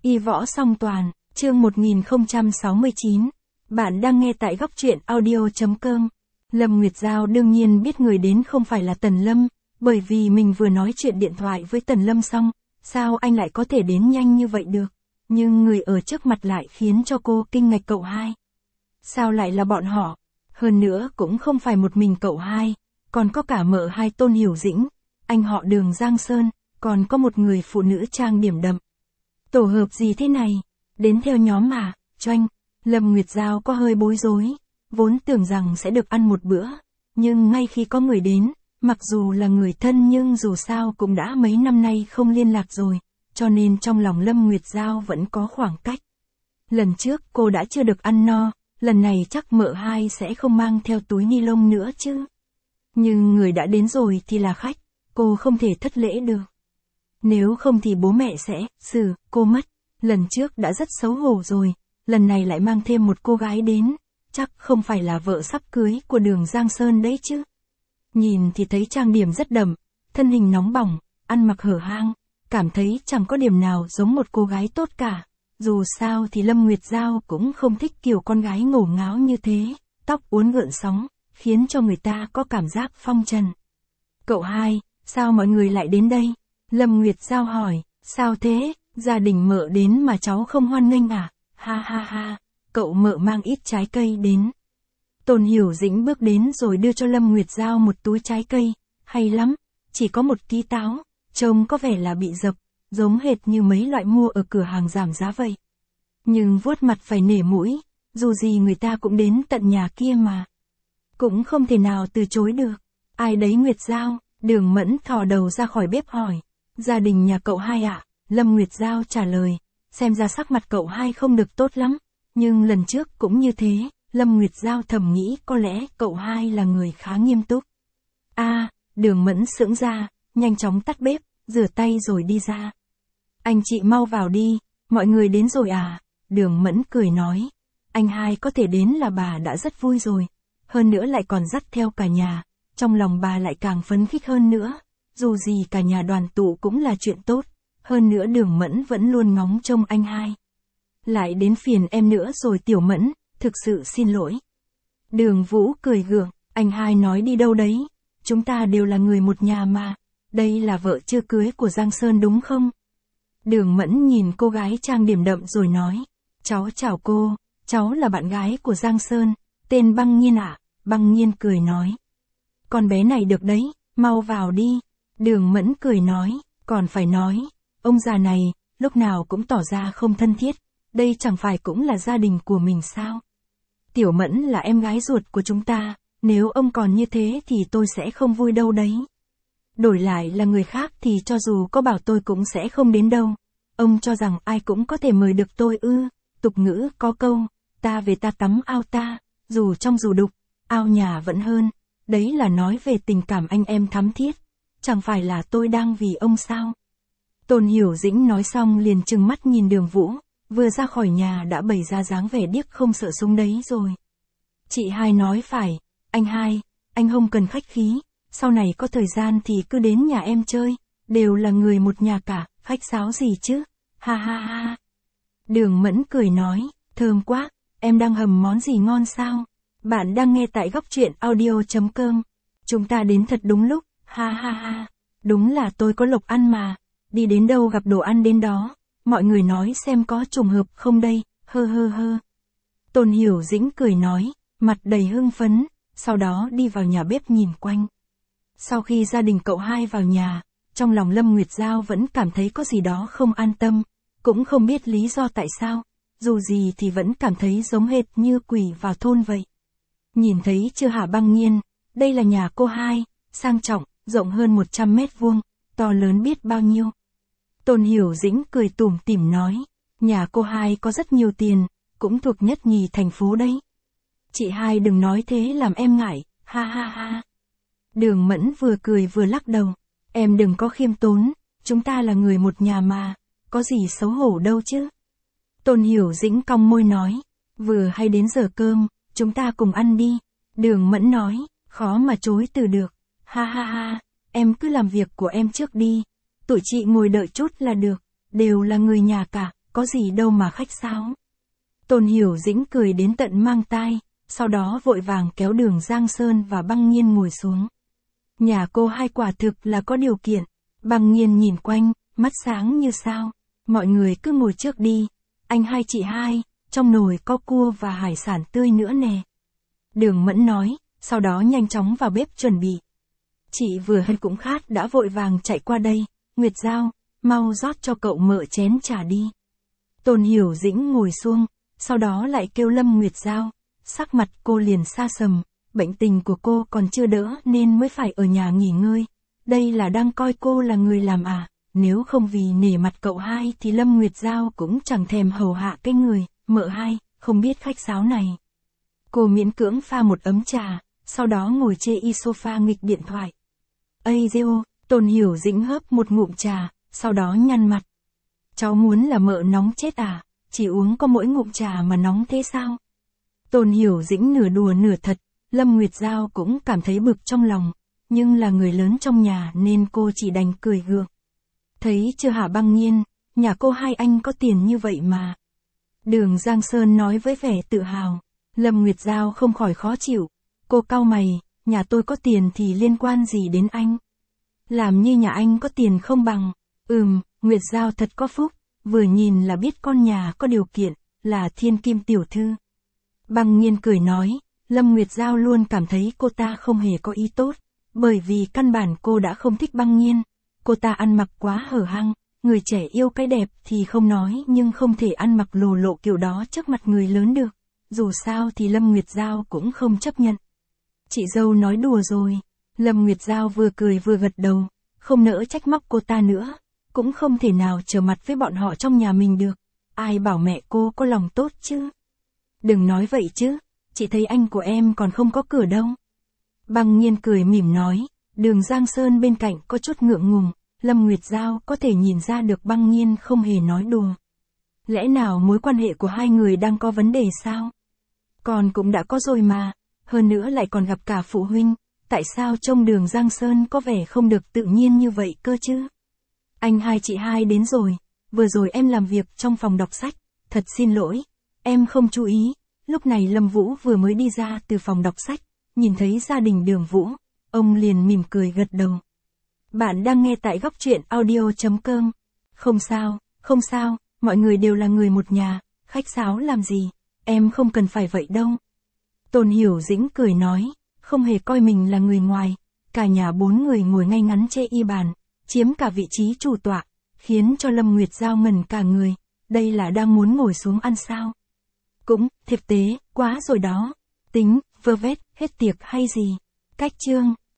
Y võ song toàn, chương 1069. Bạn đang nghe tại góc truyện audio.com. Lâm Nguyệt Giao đương nhiên biết người đến không phải là Tần Lâm, bởi vì mình vừa nói chuyện điện thoại với Tần Lâm xong, sao anh lại có thể đến nhanh như vậy được? Nhưng người ở trước mặt lại khiến cho cô kinh ngạc. Cậu hai. Sao lại là bọn họ? Hơn nữa cũng không phải một mình cậu hai, còn có cả mợ hai Tôn Hiểu Dĩnh, anh họ Đường Giang Sơn, còn có một người phụ nữ trang điểm đậm. Tổ hợp gì thế này? Đến theo nhóm mà, Choanh. Lâm Nguyệt Giao có hơi bối rối, vốn tưởng rằng sẽ được ăn một bữa, nhưng ngay khi có người đến, mặc dù là người thân nhưng dù sao cũng đã mấy năm nay không liên lạc rồi, cho nên trong lòng Lâm Nguyệt Giao vẫn có khoảng cách. Lần trước cô đã chưa được ăn no, lần này chắc mợ hai sẽ không mang theo túi ni lông nữa chứ. Nhưng người đã đến rồi thì là khách, cô không thể thất lễ được. Nếu không thì bố mẹ sẽ xử cô mất. Lần trước đã rất xấu hổ rồi, lần này lại mang thêm một cô gái đến, chắc không phải là vợ sắp cưới của Đường Giang Sơn đấy chứ. Nhìn thì thấy trang điểm rất đậm, thân hình nóng bỏng, ăn mặc hở hang, cảm thấy chẳng có điểm nào giống một cô gái tốt cả. Dù sao thì Lâm Nguyệt Giao cũng không thích kiểu con gái ngổ ngáo như thế, tóc uốn gợn sóng, khiến cho người ta có cảm giác phong trần. Cậu hai, sao mọi người lại đến đây? Lâm Nguyệt Giao hỏi, sao thế, gia đình mợ đến mà cháu không hoan nghênh à? Ha ha ha, cậu mợ mang ít trái cây đến. Tôn Hiểu Dĩnh bước đến rồi đưa cho Lâm Nguyệt Giao một túi trái cây, hay lắm, chỉ có một ký táo, trông có vẻ là bị dập, giống hệt như mấy loại mua ở cửa hàng giảm giá vậy. Nhưng vuốt mặt phải nể mũi, dù gì người ta cũng đến tận nhà kia mà. Cũng không thể nào từ chối được. Ai đấy Nguyệt Giao? Đường Mẫn thò đầu ra khỏi bếp hỏi. Gia đình nhà cậu hai ạ? Lâm Nguyệt Giao trả lời. Xem ra sắc mặt cậu hai không được tốt lắm. Nhưng lần trước cũng như thế, Lâm Nguyệt Giao thầm nghĩ có lẽ cậu hai là người khá nghiêm túc. Đường Mẫn sững ra, nhanh chóng tắt bếp, rửa tay rồi đi ra. Anh chị mau vào đi, mọi người đến rồi à? Đường Mẫn cười nói. Anh hai có thể đến là bà đã rất vui rồi. Hơn nữa lại còn dắt theo cả nhà. Trong lòng bà lại càng phấn khích hơn nữa. Dù gì cả nhà đoàn tụ cũng là chuyện tốt. Hơn nữa Đường Mẫn vẫn luôn ngóng trông anh hai. Lại đến phiền em nữa rồi Tiểu Mẫn, thực sự xin lỗi. Đường Vũ cười gượng, anh hai nói đi đâu đấy? Chúng ta đều là người một nhà mà. Đây là vợ chưa cưới của Giang Sơn đúng không? Đường Mẫn nhìn cô gái trang điểm đậm rồi nói. Cháu chào cô, cháu là bạn gái của Giang Sơn, tên Băng Nhiên ạ. Băng Nhiên cười nói. Con bé này được đấy, mau vào đi. Đường Mẫn cười nói, còn phải nói, ông già này, lúc nào cũng tỏ ra không thân thiết, đây chẳng phải cũng là gia đình của mình sao? Tiểu Mẫn là em gái ruột của chúng ta, nếu ông còn như thế thì tôi sẽ không vui đâu đấy. Đổi lại là người khác thì cho dù có bảo tôi cũng sẽ không đến đâu. Ông cho rằng ai cũng có thể mời được tôi ư? Tục ngữ có câu, ta về ta tắm ao ta, dù trong dù đục, ao nhà vẫn hơn. Đấy là nói về tình cảm anh em thắm thiết. Chẳng phải là tôi đang vì ông sao? Tôn Hiểu Dĩnh nói xong liền trừng mắt nhìn Đường Vũ, vừa ra khỏi nhà đã bày ra dáng vẻ điếc không sợ súng đấy rồi. Chị hai nói phải, anh hai, anh không cần khách khí, sau này có thời gian thì cứ đến nhà em chơi, đều là người một nhà cả, khách sáo gì chứ? Ha ha ha. Đường Mẫn cười nói, thơm quá, em đang hầm món gì ngon sao? Bạn đang nghe tại góc truyện audio.com. Chúng ta đến thật đúng lúc, ha ha ha. Đúng là tôi có lộc ăn mà. Đi đến đâu gặp đồ ăn đến đó. Mọi người nói xem có trùng hợp không đây, hơ hơ hơ. Tôn Hiểu Dĩnh cười nói, mặt đầy hưng phấn, sau đó đi vào nhà bếp nhìn quanh. Sau khi gia đình cậu hai vào nhà, trong lòng Lâm Nguyệt Giao vẫn cảm thấy có gì đó không an tâm, cũng không biết lý do tại sao, dù gì thì vẫn cảm thấy giống hệt như quỷ vào thôn vậy. Nhìn thấy chưa hả Băng Nhiên, đây là nhà cô hai, sang trọng, rộng hơn 100 mét vuông, to lớn biết bao nhiêu. Tôn Hiểu Dĩnh cười tủm tỉm nói, nhà cô hai có rất nhiều tiền, cũng thuộc nhất nhì thành phố đấy. Chị hai đừng nói thế làm em ngại, ha ha ha. Đường Mẫn vừa cười vừa lắc đầu, em đừng có khiêm tốn, chúng ta là người một nhà mà, có gì xấu hổ đâu chứ. Tôn Hiểu Dĩnh cong môi nói, vừa hay đến giờ cơm, chúng ta cùng ăn đi. Đường Mẫn nói, khó mà chối từ được, ha ha ha, em cứ làm việc của em trước đi, tụi chị ngồi đợi chút là được, đều là người nhà cả, có gì đâu mà khách sáo. Tôn Hiểu Dĩnh cười đến tận mang tai, sau đó vội vàng kéo Đường Giang Sơn và Băng Nhiên ngồi xuống. Nhà cô hai quả thực là có điều kiện. Băng Nhiên nhìn quanh, mắt sáng như sao. Mọi người cứ ngồi trước đi. Anh hai chị hai, trong nồi có cua và hải sản tươi nữa nè. Đường Mẫn nói, sau đó nhanh chóng vào bếp chuẩn bị. Chị vừa hay cũng khát đã vội vàng chạy qua đây. Nguyệt Giao, mau rót cho cậu mợ chén trà đi. Tôn Hiểu Dĩnh ngồi xuống, sau đó lại kêu Lâm Nguyệt Giao. Sắc mặt cô liền sa sầm, bệnh tình của cô còn chưa đỡ nên mới phải ở nhà nghỉ ngơi. Đây là đang coi cô là người làm à, nếu không vì nể mặt cậu hai thì Lâm Nguyệt Giao cũng chẳng thèm hầu hạ cái người, mợ hai, không biết khách sáo này. Cô miễn cưỡng pha một ấm trà, sau đó ngồi chê y sofa nghịch điện thoại. Ây dêu, Tôn Hiểu Dĩnh hớp một ngụm trà, sau đó nhăn mặt. Cháu muốn là mợ nóng chết à, chỉ uống có mỗi ngụm trà mà nóng thế sao? Tôn Hiểu Dĩnh nửa đùa nửa thật, Lâm Nguyệt Giao cũng cảm thấy bực trong lòng, nhưng là người lớn trong nhà nên cô chỉ đành cười gượng. Thấy chưa hả Băng Nhiên, nhà cô hai anh có tiền như vậy mà. Đường Giang Sơn nói với vẻ tự hào. Lâm Nguyệt Giao không khỏi khó chịu. Cô cau mày, nhà tôi có tiền thì liên quan gì đến anh? Làm như nhà anh có tiền không bằng. Nguyệt Giao thật có phúc, vừa nhìn là biết con nhà có điều kiện, là thiên kim tiểu thư. Băng Nhiên cười nói, Lâm Nguyệt Giao luôn cảm thấy cô ta không hề có ý tốt, bởi vì căn bản cô đã không thích Băng Nhiên. Cô ta ăn mặc quá hở hang, người trẻ yêu cái đẹp thì không nói nhưng không thể ăn mặc lồ lộ kiểu đó trước mặt người lớn được. Dù sao thì Lâm Nguyệt Giao cũng không chấp nhận. Chị dâu nói đùa rồi. Lâm Nguyệt Giao vừa cười vừa gật đầu, không nỡ trách móc cô ta nữa, cũng không thể nào trở mặt với bọn họ trong nhà mình được. Ai bảo mẹ cô có lòng tốt chứ? Đừng nói vậy chứ, chị thấy anh của em còn không có cửa đâu. Băng Nhiên cười mỉm nói, Đường Giang Sơn bên cạnh có chút ngượng ngùng, Lâm Nguyệt Giao có thể nhìn ra được Băng Nhiên không hề nói đùa. Lẽ nào mối quan hệ của hai người đang có vấn đề sao? Còn cũng đã có rồi mà, hơn nữa lại còn gặp cả phụ huynh, tại sao trông Đường Giang Sơn có vẻ không được tự nhiên như vậy cơ chứ? Anh hai chị hai đến rồi, vừa rồi em làm việc trong phòng đọc sách, thật xin lỗi, em không chú ý. Lúc này Lâm Vũ vừa mới đi ra từ phòng đọc sách, nhìn thấy gia đình Đường Vũ, ông liền mỉm cười gật đầu. Bạn đang nghe tại góc truyện audio.com. Không sao, mọi người đều là người một nhà, khách sáo làm gì, em không cần phải vậy đâu. Tôn Hiểu Dĩnh cười nói, không hề coi mình là người ngoài, cả nhà 4 người ngồi ngay ngắn chê y bàn, chiếm cả vị trí chủ tọa, khiến cho Lâm Nguyệt Giao ngẩn cả người, đây là đang muốn ngồi xuống ăn sao? Cũng, thực tế, quá rồi đó, tính, vơ vét, hết tiệc hay gì? Cách chương.